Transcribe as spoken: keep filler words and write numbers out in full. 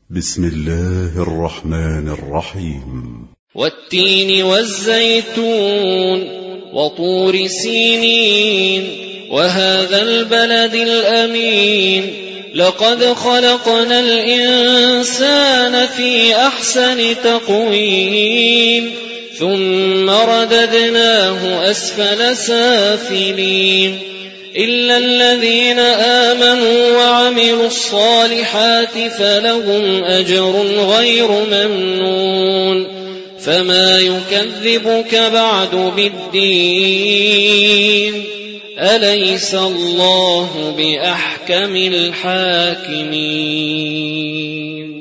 بسم الله الرحمن الرحيم. والتين والزيتون وطور سينين وهذا البلد الأمين لقد خلقنا الإنسان في أحسن تقويم ثم رددناه أسفل سافلين إلا الذين آمنوا وعملوا الصالحات فلهم أجر غير ممنون فما يكذبك بعد بالدين أليس الله بأحكم الحاكمين.